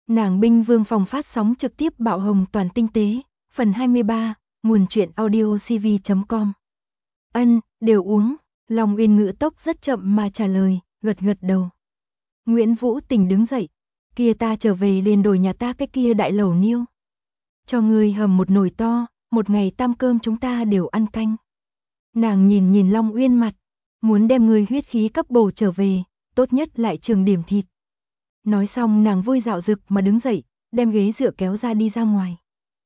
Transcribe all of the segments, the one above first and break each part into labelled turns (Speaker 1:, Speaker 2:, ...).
Speaker 1: Nàng binh vương phòng phát sóng trực tiếp bạo hồng toàn tinh tế, phần 23, nguồn truyện audio cv.com. Ân, đều uống, Long Uyên ngữ tốc rất chậm mà trả lời, gật gật đầu. Nguyễn Vũ Tình đứng dậy, kia ta trở về liền đổi nhà ta cái kia đại lẩu niêu. Cho ngươi hầm một nồi to, một ngày tam cơm chúng ta đều ăn canh. Nàng nhìn nhìn Long Uyên mặt, muốn đem ngươi huyết khí cấp bổ trở về, tốt nhất lại trường điểm thịt. Nói xong nàng vui dạo dực mà đứng dậy, đem ghế dựa kéo ra đi ra ngoài.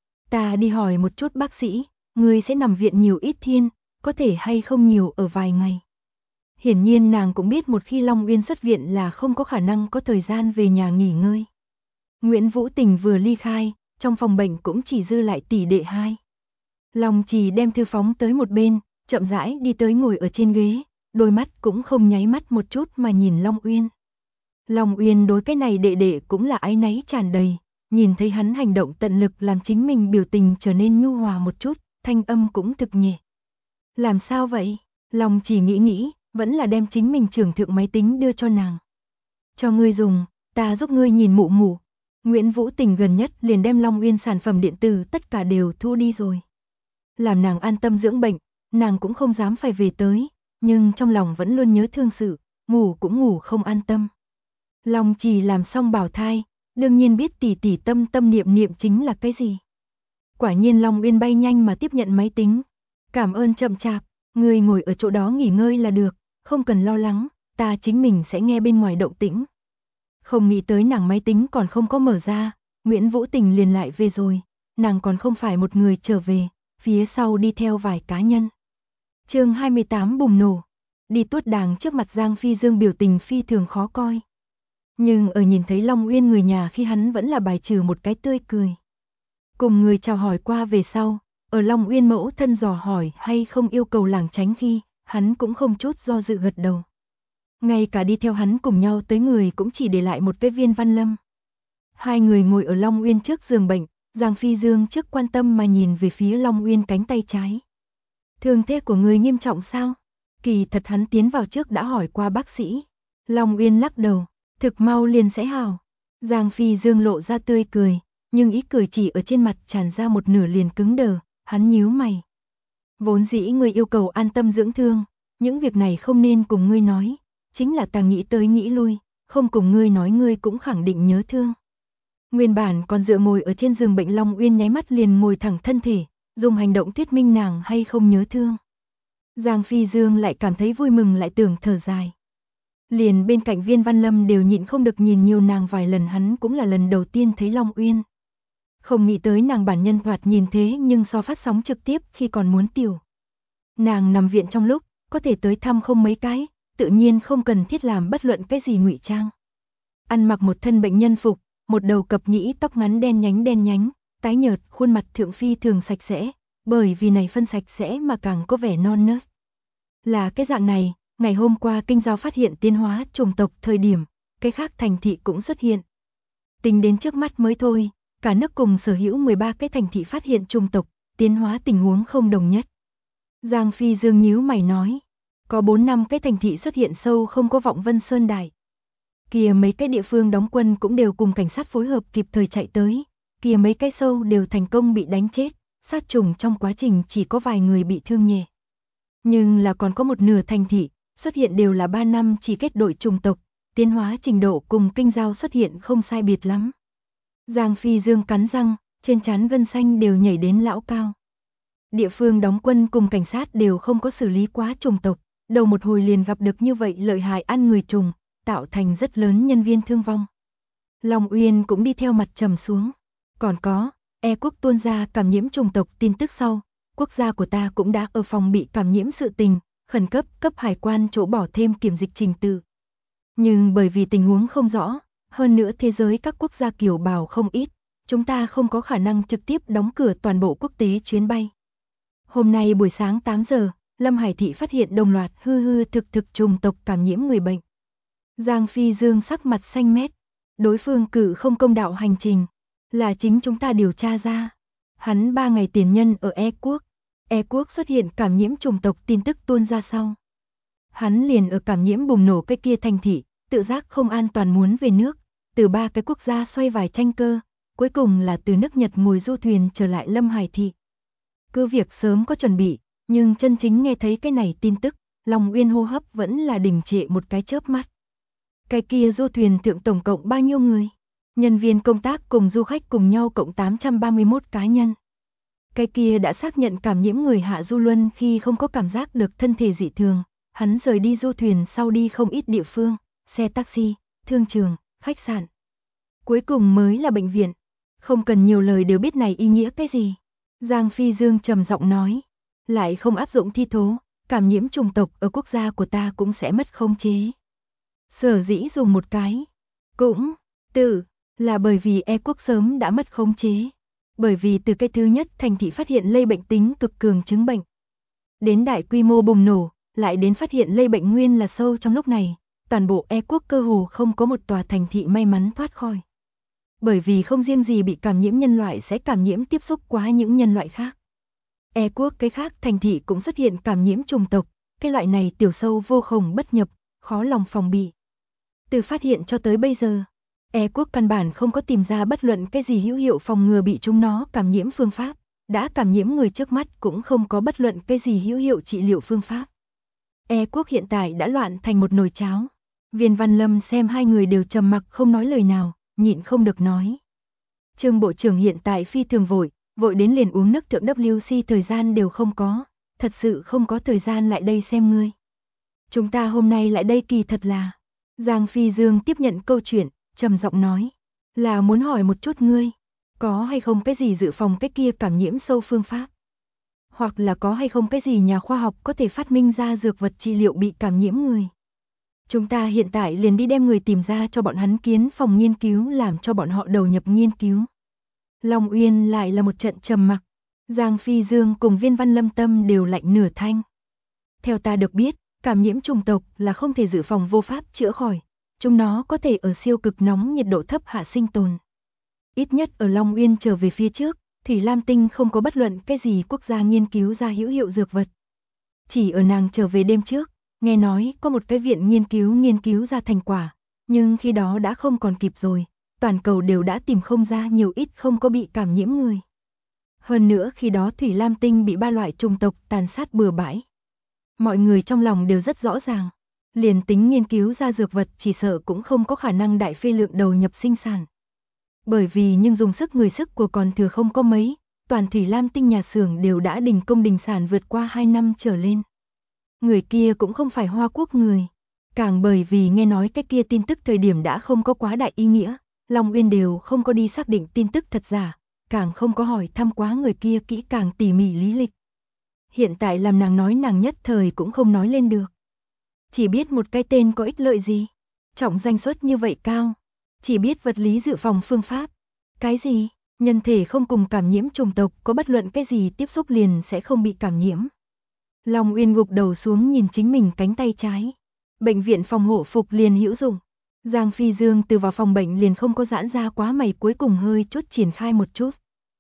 Speaker 1: Ta đi hỏi một chút bác sĩ, ngươi sẽ nằm viện nhiều ít thiên, có thể hay không nhiều ở vài ngày. Hiển nhiên nàng cũng biết một khi Long Uyên xuất viện là không có khả năng có thời gian về nhà nghỉ ngơi. Nguyễn Vũ Tình vừa ly khai, trong phòng bệnh cũng chỉ dư lại tỷ đệ hai. Long Trì đem thư phóng tới một bên, chậm rãi đi tới ngồi ở trên ghế, đôi mắt cũng không nháy mắt một chút mà nhìn Long Uyên. Long Uyên đối cái này đệ đệ cũng là áy náy tràn đầy, nhìn thấy hắn hành động tận lực làm chính mình biểu tình trở nên nhu hòa một chút, thanh âm cũng thực nhẹ. Làm sao vậy? Long chỉ nghĩ, vẫn là đem chính mình trưởng thượng máy tính đưa cho nàng. Cho ngươi dùng, ta giúp ngươi nhìn mụ mụ. Nguyễn Vũ Tình gần nhất liền đem Long Uyên sản phẩm điện tử tất cả đều thu đi rồi. Làm nàng an tâm dưỡng bệnh, nàng cũng không dám phải về tới, nhưng trong lòng vẫn luôn nhớ thương sự, ngủ cũng ngủ không an tâm. Long Trì làm xong bảo thai, đương nhiên biết tỷ tỷ tâm niệm chính là cái gì. Quả nhiên Long Uyên bay nhanh mà tiếp nhận máy tính. Cảm ơn chậm chạp, ngươi ngồi ở chỗ đó nghỉ ngơi là được, không cần lo lắng, ta chính mình sẽ nghe bên ngoài động tĩnh. Không nghĩ tới nàng máy tính còn không có mở ra, Nguyễn Vũ Tình liền lại về rồi, nàng còn không phải một người trở về, phía sau đi theo vài cá nhân. Chương 28 bùng nổ, đi tuốt đàng trước mặt Giang Phi Dương biểu tình phi thường khó coi. Nhưng ở nhìn thấy Long Uyên người nhà khi hắn vẫn là bài trừ một cái tươi cười. Cùng người chào hỏi qua về sau, ở Long Uyên mẫu thân dò hỏi hay không yêu cầu lảng tránh khi, hắn cũng không chút do dự gật đầu. Ngay cả đi theo hắn cùng nhau tới người cũng chỉ để lại một cái Viên Văn Lâm. Hai người ngồi ở Long Uyên trước giường bệnh, Giang Phi Dương trước quan tâm mà nhìn về phía Long Uyên cánh tay trái. Thương thế của người nghiêm trọng sao? Kỳ thật hắn tiến vào trước đã hỏi qua bác sĩ. Long Uyên lắc đầu, thực mau liền sẽ hào. Giang Phi Dương lộ ra tươi cười, nhưng ý cười chỉ ở trên mặt tràn ra một nửa liền cứng đờ, hắn nhíu mày. Vốn dĩ ngươi yêu cầu an tâm dưỡng thương, những việc này không nên cùng ngươi nói, chính là ta nghĩ tới nghĩ lui, không cùng ngươi nói ngươi cũng khẳng định nhớ thương. Nguyên bản còn dựa ngồi ở trên giường bệnh Long Uyên nháy mắt liền ngồi thẳng thân thể, dùng hành động thuyết minh nàng hay không nhớ thương. Giang Phi Dương lại cảm thấy vui mừng lại tưởng thở dài. Liền bên cạnh Viên Văn Lâm đều nhịn không được nhìn nhiều nàng vài lần, hắn cũng là lần đầu tiên thấy Long Uyên. Không nghĩ tới nàng bản nhân thoạt nhìn thế nhưng so phát sóng trực tiếp khi còn muốn tiểu. Nàng nằm viện trong lúc, có thể tới thăm không mấy cái, tự nhiên không cần thiết làm bất luận cái gì ngụy trang. Ăn mặc một thân bệnh nhân phục, một đầu cập nhĩ tóc ngắn đen nhánh, tái nhợt, khuôn mặt thượng phi thường sạch sẽ, bởi vì này phân sạch sẽ mà càng có vẻ non nớt. Là cái dạng này, ngày hôm qua Kinh Giao phát hiện tiến hóa chủng tộc thời điểm, cái khác thành thị cũng xuất hiện. Tính đến trước mắt mới thôi, cả nước cùng sở hữu 13 cái thành thị phát hiện chủng tộc, tiến hóa tình huống không đồng nhất. Giang Phi Dương nhíu mày nói, có 4-5 cái thành thị xuất hiện sâu không có vọng Vân Sơn Đài. Kìa mấy cái địa phương đóng quân cũng đều cùng cảnh sát phối hợp kịp thời chạy tới, kìa mấy cái sâu đều thành công bị đánh chết, sát trùng trong quá trình chỉ có vài người bị thương nhẹ. Nhưng là còn có một nửa thành thị, xuất hiện đều là 3 năm chỉ kết đội chủng tộc, tiến hóa trình độ cùng Kinh Giao xuất hiện không sai biệt lắm. Giang Phi Dương cắn răng, trên trán gân xanh đều nhảy đến lão cao. Địa phương đóng quân cùng cảnh sát đều không có xử lý quá chủng tộc, đầu một hồi liền gặp được như vậy lợi hại ăn người trùng, tạo thành rất lớn nhân viên thương vong. Long Uyên cũng đi theo mặt trầm xuống. Còn có, quốc tuôn ra cảm nhiễm chủng tộc tin tức sau, quốc gia của ta cũng đã ở phòng bị cảm nhiễm sự tình, khẩn cấp cấp hải quan chỗ bỏ thêm kiểm dịch trình tự. Nhưng bởi vì tình huống không rõ, hơn nữa thế giới các quốc gia kiều bào không ít, chúng ta không có khả năng trực tiếp đóng cửa toàn bộ quốc tế chuyến bay. Hôm nay buổi sáng 8 giờ, Lâm Hải Thị phát hiện đồng loạt hư thực chủng tộc cảm nhiễm người bệnh. Giang Phi Dương sắc mặt xanh mét, đối phương cử không công đạo hành trình, là chính chúng ta điều tra ra. Hắn 3 ngày tiền nhân ở quốc, quốc xuất hiện cảm nhiễm chủng tộc tin tức tuôn ra sau. Hắn liền ở cảm nhiễm bùng nổ cái kia thành thị, tự giác không an toàn muốn về nước, từ 3 cái quốc gia xoay vài tranh cơ, cuối cùng là từ nước Nhật ngồi du thuyền trở lại Lâm Hải thị. Cứ việc sớm có chuẩn bị, nhưng chân chính nghe thấy cái này tin tức, Long Uyên hô hấp vẫn là đình trệ một cái chớp mắt. Cái kia du thuyền thượng tổng cộng bao nhiêu người? Nhân viên công tác cùng du khách cùng nhau cộng 831 cá nhân. Cái kia đã xác nhận cảm nhiễm người Hạ Du Luân khi không có cảm giác được thân thể dị thường, hắn rời đi du thuyền sau đi không ít địa phương, xe taxi, thương trường, khách sạn. Cuối cùng mới là bệnh viện. Không cần nhiều lời đều biết này ý nghĩa cái gì. Giang Phi Dương trầm giọng nói, lại không áp dụng thi thố, cảm nhiễm chủng tộc ở quốc gia của ta cũng sẽ mất khống chế. Sở dĩ dùng một cái, cũng, là bởi vì E quốc sớm đã mất khống chế. Bởi vì từ cái thứ nhất thành thị phát hiện lây bệnh tính cực cường chứng bệnh. Đến đại quy mô bùng nổ, lại đến phát hiện lây bệnh nguyên là sâu trong lúc này, toàn bộ E quốc cơ hồ không có một tòa thành thị may mắn thoát khỏi. Bởi vì không riêng gì bị cảm nhiễm nhân loại sẽ cảm nhiễm tiếp xúc quá những nhân loại khác. E quốc cái khác thành thị cũng xuất hiện cảm nhiễm chủng tộc, cái loại này tiểu sâu vô khổng bất nhập, khó lòng phòng bị. Từ phát hiện cho tới bây giờ, E quốc căn bản không có tìm ra bất luận cái gì hữu hiệu phòng ngừa bị chúng nó cảm nhiễm phương pháp, đã cảm nhiễm người trước mắt cũng không có bất luận cái gì hữu hiệu trị liệu phương pháp. E quốc hiện tại đã loạn thành một nồi cháo. Viên Văn Lâm xem hai người đều trầm mặc không nói lời nào, nhịn không được nói. Trương bộ trưởng hiện tại phi thường vội đến liền uống nước thượng WC thời gian đều không có, thật sự không có thời gian lại đây xem ngươi. Chúng ta hôm nay lại đây kỳ thật là. Giang Phi Dương tiếp nhận câu chuyện, trầm giọng nói, là muốn hỏi một chút ngươi, có hay không cái gì dự phòng cái kia cảm nhiễm sâu phương pháp? Hoặc là có hay không cái gì nhà khoa học có thể phát minh ra dược vật trị liệu bị cảm nhiễm người? Chúng ta hiện tại liền đi đem người tìm ra cho bọn hắn kiến phòng nghiên cứu làm cho bọn họ đầu nhập nghiên cứu. Long Uyên lại là một trận trầm mặc, Giang Phi Dương cùng Viên Văn Lâm tâm đều lạnh nửa thanh. Theo ta được biết, cảm nhiễm chủng tộc là không thể dự phòng vô pháp chữa khỏi, chúng nó có thể ở siêu cực nóng nhiệt độ thấp hạ sinh tồn. Ít nhất ở Long Uyên trở về phía trước, Thủy Lam Tinh không có bất luận cái gì quốc gia nghiên cứu ra hữu hiệu dược vật. Chỉ ở nàng trở về đêm trước, nghe nói có một cái viện nghiên cứu ra thành quả, nhưng khi đó đã không còn kịp rồi, toàn cầu đều đã tìm không ra nhiều ít không có bị cảm nhiễm người. Hơn nữa khi đó Thủy Lam Tinh bị 3 loại chủng tộc tàn sát bừa bãi. Mọi người trong lòng đều rất rõ ràng, liền tính nghiên cứu ra dược vật chỉ sợ cũng không có khả năng đại phê lượng đầu nhập sinh sản. Bởi vì nhưng dùng sức người sức của còn thừa không có mấy, toàn Thủy Lam Tinh nhà xưởng đều đã đình công đình sản vượt qua 2 năm trở lên. Người kia cũng không phải Hoa Quốc người, càng bởi vì nghe nói cái kia tin tức thời điểm đã không có quá đại ý nghĩa, Long Uyên đều không có đi xác định tin tức thật giả, càng không có hỏi thăm quá người kia kỹ càng tỉ mỉ lý lịch. Hiện tại làm nàng nói nàng nhất thời cũng không nói lên được. Chỉ biết một cái tên có ích lợi gì, trọng danh suất như vậy cao, chỉ biết vật lý dự phòng phương pháp. Cái gì? Nhân thể không cùng cảm nhiễm chủng tộc có bất luận cái gì tiếp xúc liền sẽ không bị cảm nhiễm. Long Uyên gục đầu xuống nhìn chính mình cánh tay trái. Bệnh viện phòng hộ phục liền hữu dụng. Giang Phi Dương từ vào phòng bệnh liền không có giãn ra quá mày, cuối cùng hơi chút triển khai một chút.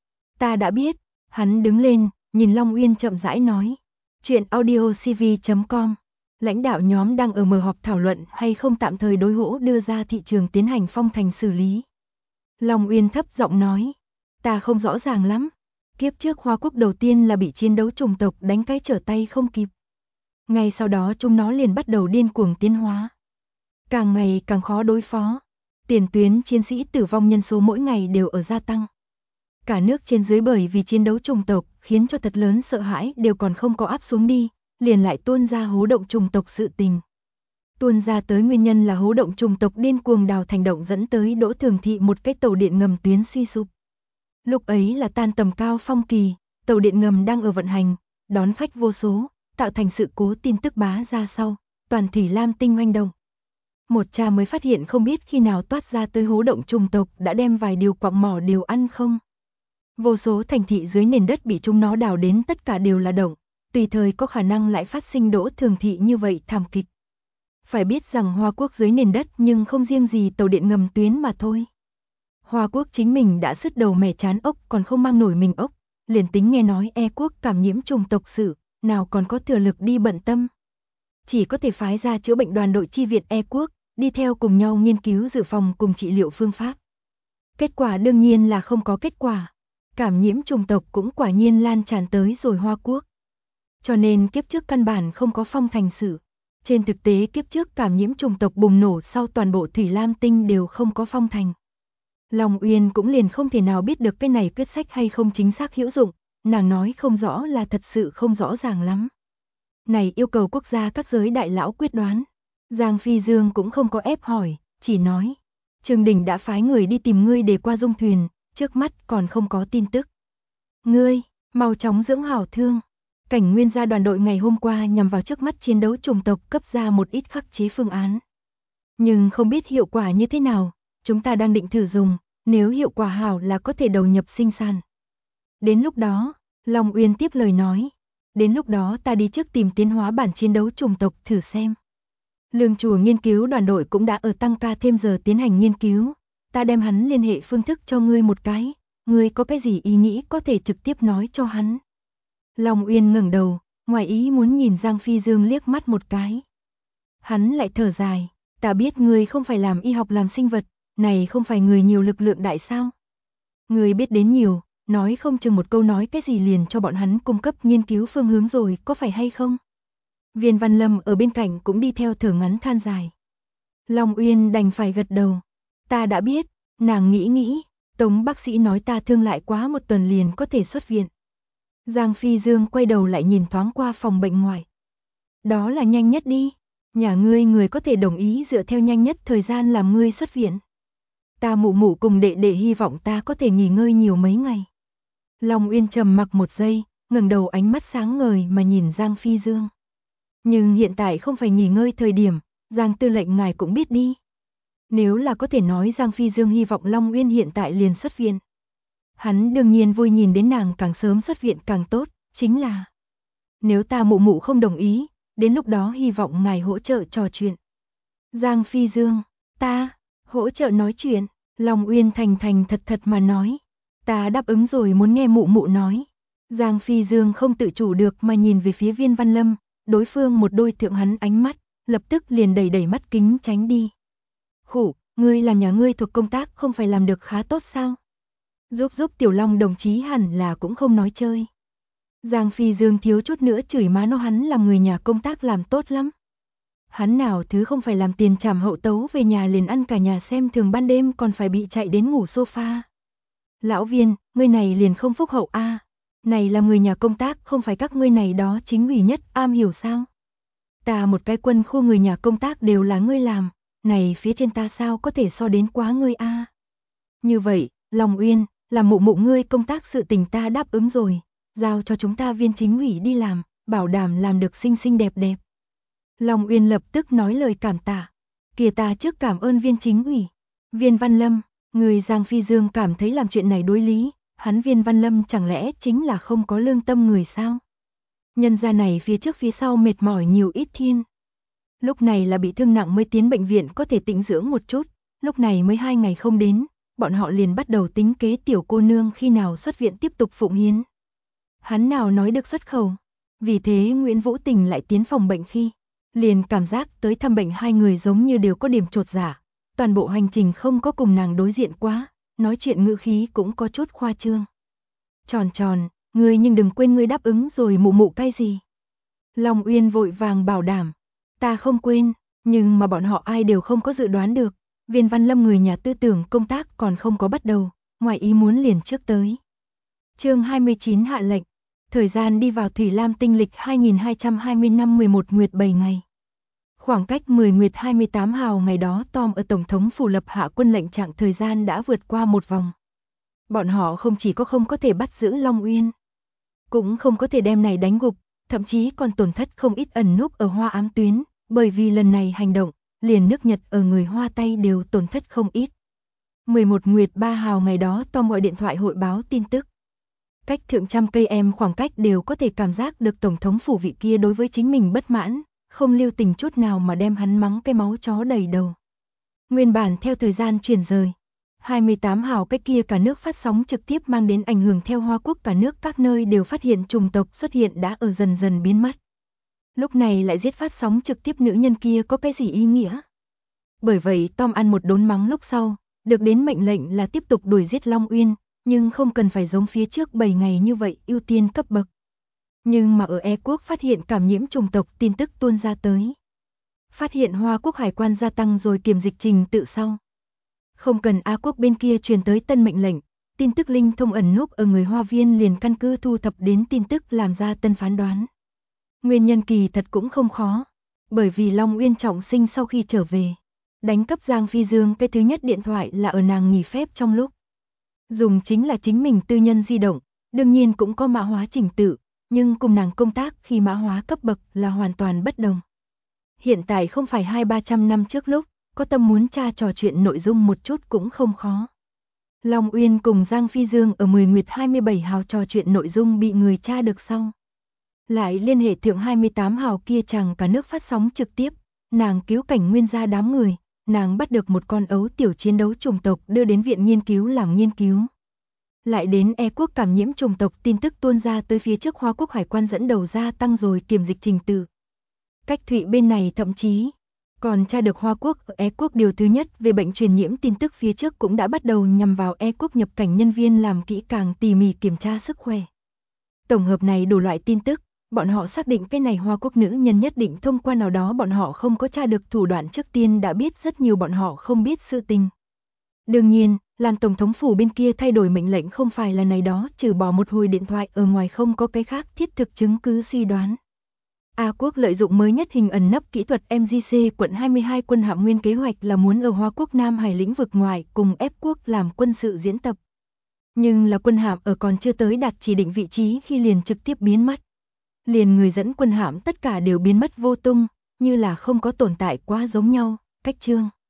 Speaker 1: Ta đã biết. Hắn đứng lên, nhìn Long Uyên chậm rãi nói. Chuyện audiocv.com. Lãnh đạo nhóm đang ở mở họp thảo luận hay không tạm thời đối hỗ đưa ra thị trường tiến hành phong thành xử lý. Long Uyên thấp giọng nói. Ta không rõ ràng lắm. Kiếp trước Hoa Quốc đầu tiên là bị chiến đấu chủng tộc đánh cái trở tay không kịp. Ngay sau đó chúng nó liền bắt đầu điên cuồng tiến hóa. Càng ngày càng khó đối phó. Tiền tuyến chiến sĩ tử vong nhân số mỗi ngày đều ở gia tăng. Cả nước trên dưới bởi vì chiến đấu chủng tộc khiến cho thật lớn sợ hãi đều còn không có áp xuống đi, liền lại tuôn ra hố động chủng tộc sự tình. Tuôn ra tới nguyên nhân là hố động chủng tộc điên cuồng đào thành động dẫn tới Đỗ Thường Thị một cái tàu điện ngầm tuyến suy sụp. Lúc ấy là tan tầm cao phong kỳ, tàu điện ngầm đang ở vận hành, đón khách vô số, tạo thành sự cố tin tức bá ra sau, toàn Thủy Lam Tinh oanh động. Một cha mới phát hiện không biết khi nào toát ra tới hố động chủng tộc đã đem vài điều quặng mỏ đều ăn không. Vô số thành thị dưới nền đất bị chúng nó đào đến tất cả đều là động, tùy thời có khả năng lại phát sinh Đỗ Thường Thị như vậy thảm kịch. Phải biết rằng Hoa Quốc dưới nền đất nhưng không riêng gì tàu điện ngầm tuyến mà thôi. Hoa Quốc chính mình đã sứt đầu mẻ chán ốc còn không mang nổi mình ốc, liền tính nghe nói E quốc cảm nhiễm chủng tộc sự, nào còn có thừa lực đi bận tâm. Chỉ có thể phái ra chữa bệnh đoàn đội chi viện E quốc, đi theo cùng nhau nghiên cứu dự phòng cùng trị liệu phương pháp. Kết quả đương nhiên là không có kết quả. Cảm nhiễm chủng tộc cũng quả nhiên lan tràn tới rồi Hoa Quốc. Cho nên kiếp trước căn bản không có phong thành sự. Trên thực tế kiếp trước cảm nhiễm chủng tộc bùng nổ sau toàn bộ Thủy Lam Tinh đều không có phong thành. Long Uyên cũng liền không thể nào biết được cái này quyết sách hay không chính xác hữu dụng, nàng nói không rõ là thật sự không rõ ràng lắm. Này yêu cầu quốc gia các giới đại lão quyết đoán. Giang Phi Dương cũng không có ép hỏi, chỉ nói. Trương Đình đã phái người đi tìm ngươi để qua dung thuyền, trước mắt còn không có tin tức. Ngươi, mau chóng dưỡng hảo thương. Cảnh Nguyên gia đoàn đội ngày hôm qua nhằm vào trước mắt chiến đấu chủng tộc cấp ra một ít khắc chế phương án. Nhưng không biết hiệu quả như thế nào, chúng ta đang định thử dùng, nếu hiệu quả hảo là có thể đầu nhập sinh sản. Đến lúc đó, Long Uyên tiếp lời nói, đến lúc đó ta đi trước tìm tiến hóa bản chiến đấu chủng tộc thử xem. Lương chùa nghiên cứu đoàn đội cũng đã ở tăng ca thêm giờ tiến hành nghiên cứu, ta đem hắn liên hệ phương thức cho ngươi một cái, ngươi có cái gì ý nghĩ có thể trực tiếp nói cho hắn. Long Uyên ngẩng đầu, ngoài ý muốn nhìn Giang Phi Dương liếc mắt một cái. Hắn lại thở dài, ta biết ngươi không phải làm y học làm sinh vật, này không phải người nhiều lực lượng đại sao. Ngươi biết đến nhiều, nói không chừng một câu nói cái gì liền cho bọn hắn cung cấp nghiên cứu phương hướng rồi, có phải hay không? Viên Văn Lâm ở bên cạnh cũng đi theo thở ngắn than dài. Long Uyên đành phải gật đầu. Ta đã biết, nàng nghĩ, Tống bác sĩ nói ta thương lại quá một tuần liền có thể xuất viện. Giang Phi Dương quay đầu lại nhìn thoáng qua phòng bệnh ngoài. Đó là nhanh nhất đi, nhà ngươi người có thể đồng ý dựa theo nhanh nhất thời gian làm ngươi xuất viện. Ta mụ mụ cùng đệ đệ hy vọng ta có thể nghỉ ngơi nhiều mấy ngày. Long Uyên trầm mặc một giây, ngẩng đầu ánh mắt sáng ngời mà nhìn Giang Phi Dương. Nhưng hiện tại không phải nghỉ ngơi thời điểm, Giang tư lệnh ngài cũng biết đi. Nếu là có thể nói Giang Phi Dương hy vọng Long Uyên hiện tại liền xuất viện. Hắn đương nhiên vui nhìn đến nàng càng sớm xuất viện càng tốt, chính là nếu ta mụ mụ không đồng ý, đến lúc đó hy vọng ngài hỗ trợ trò chuyện. Giang Phi Dương, ta, hỗ trợ nói chuyện, Long Uyên thành thành thật thật mà nói. Ta đáp ứng rồi muốn nghe mụ mụ nói. Giang Phi Dương không tự chủ được mà nhìn về phía Viên Văn Lâm, đối phương một đôi thượng hắn ánh mắt, lập tức liền đẩy mắt kính tránh đi. Khủ, ngươi làm nhà ngươi thuộc công tác không phải làm được khá tốt sao? Giúp Tiểu Long đồng chí hẳn là cũng không nói chơi. Giang Phi Dương thiếu chút nữa chửi má nó hắn làm người nhà công tác làm tốt lắm. Hắn nào thứ không phải làm tiền trảm hậu tấu về nhà liền ăn cả nhà xem thường ban đêm còn phải bị chạy đến ngủ sofa. Lão Viên, ngươi này liền không phúc hậu a. Này là người nhà công tác không phải các ngươi này đó chính ủy nhất am hiểu sao? Ta một cái quân khu người nhà công tác đều là ngươi làm, này phía trên ta sao có thể so đến quá ngươi a. Như vậy, Long Uyên, làm mụ mụ ngươi công tác sự tình ta đáp ứng rồi, giao cho chúng ta viên chính ủy đi làm, bảo đảm làm được xinh xinh đẹp đẹp. Long Uyên lập tức nói lời cảm tạ. Kìa ta trước cảm ơn viên chính ủy. Viên Văn Lâm, người Giang Phi Dương cảm thấy làm chuyện này đối lý, hắn Viên Văn Lâm chẳng lẽ chính là không có lương tâm người sao? Nhân gia này phía trước phía sau mệt mỏi nhiều ít thiên. Lúc này là bị thương nặng mới tiến bệnh viện có thể tĩnh dưỡng một chút, lúc này mới 2 ngày không đến, bọn họ liền bắt đầu tính kế tiểu cô nương khi nào xuất viện tiếp tục phụng hiến. Hắn nào nói được xuất khẩu. Vì thế Nguyễn Vũ Tình lại tiến phòng bệnh khi liền cảm giác tới thăm bệnh hai người giống như đều có điểm chột dạ, toàn bộ hành trình không có cùng nàng đối diện quá, nói chuyện ngữ khí cũng có chút khoa trương. Tròn, ngươi nhưng đừng quên ngươi đáp ứng rồi mụ mụ cái gì. Long Uyên vội vàng bảo đảm, ta không quên, nhưng mà bọn họ ai đều không có dự đoán được, Viên Văn Lâm người nhà tư tưởng công tác còn không có bắt đầu, ngoài ý muốn liền trước tới. Chương 29 hạ lệnh, thời gian đi vào Thủy Lam tinh lịch 2220 năm 11 nguyệt 7 ngày. Khoảng cách 10 nguyệt 28 hào ngày đó Tom ở Tổng thống phủ lập hạ quân lệnh trạng thời gian đã vượt qua một vòng. Bọn họ không chỉ có không có thể bắt giữ Long Uyên, cũng không có thể đem này đánh gục, thậm chí còn tổn thất không ít ẩn núp ở Hoa ám tuyến, bởi vì lần này hành động, liền nước Nhật ở người Hoa Tây đều tổn thất không ít. 11 nguyệt 3 hào ngày đó Tom gọi điện thoại hội báo tin tức. Cách thượng trăm cây em khoảng cách đều có thể cảm giác được Tổng thống phủ vị kia đối với chính mình bất mãn, không lưu tình chút nào mà đem hắn mắng cái máu chó đầy đầu. Nguyên bản theo thời gian chuyển rời, 28 hào cách kia cả nước phát sóng trực tiếp mang đến ảnh hưởng theo Hoa Quốc cả nước các nơi đều phát hiện chủng tộc xuất hiện đã ở dần dần biến mất. Lúc này lại giết phát sóng trực tiếp nữ nhân kia có cái gì ý nghĩa? Bởi vậy Tom ăn một đốn mắng lúc sau, được đến mệnh lệnh là tiếp tục đuổi giết Long Uyên, nhưng không cần phải giống phía trước 7 ngày như vậy, ưu tiên cấp bậc. Nhưng mà ở E quốc phát hiện cảm nhiễm chủng tộc tin tức tuôn ra tới. Phát hiện Hoa quốc hải quan gia tăng rồi kiểm dịch trình tự sau. Không cần A quốc bên kia truyền tới tân mệnh lệnh, tin tức linh thông ẩn núp ở người Hoa Viên liền căn cứ thu thập đến tin tức làm ra tân phán đoán. Nguyên nhân kỳ thật cũng không khó, bởi vì Long Uyên trọng sinh sau khi trở về, đánh cắp Giang Phi Dương cái thứ nhất điện thoại là ở nàng nghỉ phép trong lúc. Dùng chính là chính mình tư nhân di động, đương nhiên cũng có mã hóa trình tự, nhưng cùng nàng công tác khi mã hóa cấp bậc là hoàn toàn bất đồng. Hiện tại không phải 200-300 năm trước lúc, có tâm muốn tra trò chuyện nội dung một chút cũng không khó. Long Uyên cùng Giang Phi Dương ở 10 Nguyệt 27 hào trò chuyện nội dung bị người tra được sau. Lại liên hệ thượng 28 hào kia chàng cả nước phát sóng trực tiếp, nàng cứu cảnh nguyên gia đám người, nàng bắt được một con ấu tiểu chiến đấu chủng tộc đưa đến viện nghiên cứu làm nghiên cứu. Lại đến E quốc cảm nhiễm chủng tộc tin tức tuôn ra tới phía trước Hoa quốc hải quan dẫn đầu ra tăng rồi kiểm dịch trình tự. Cách Thụy bên này thậm chí còn tra được Hoa quốc ở E quốc điều thứ nhất về bệnh truyền nhiễm tin tức phía trước cũng đã bắt đầu nhằm vào E quốc nhập cảnh nhân viên làm kỹ càng tỉ mỉ kiểm tra sức khỏe. Tổng hợp này đủ loại tin tức, bọn họ xác định cái này Hoa quốc nữ nhân nhất định thông qua nào đó bọn họ không có tra được thủ đoạn trước tiên đã biết rất nhiều bọn họ không biết sự tình. Đương nhiên, làm tổng thống phủ bên kia thay đổi mệnh lệnh không phải là này đó, trừ bỏ một hồi điện thoại ở ngoài không có cái khác thiết thực chứng cứ suy đoán. A quốc lợi dụng mới nhất hình ẩn nấp kỹ thuật MGC quận 22 quân hạm nguyên kế hoạch là muốn ở Hoa quốc Nam Hải lĩnh vực ngoài cùng ép quốc làm quân sự diễn tập. Nhưng là quân hạm ở còn chưa tới đạt chỉ định vị trí khi liền trực tiếp biến mất. Liền người dẫn quân hạm tất cả đều biến mất vô tung, như là không có tồn tại quá giống nhau, cách chương.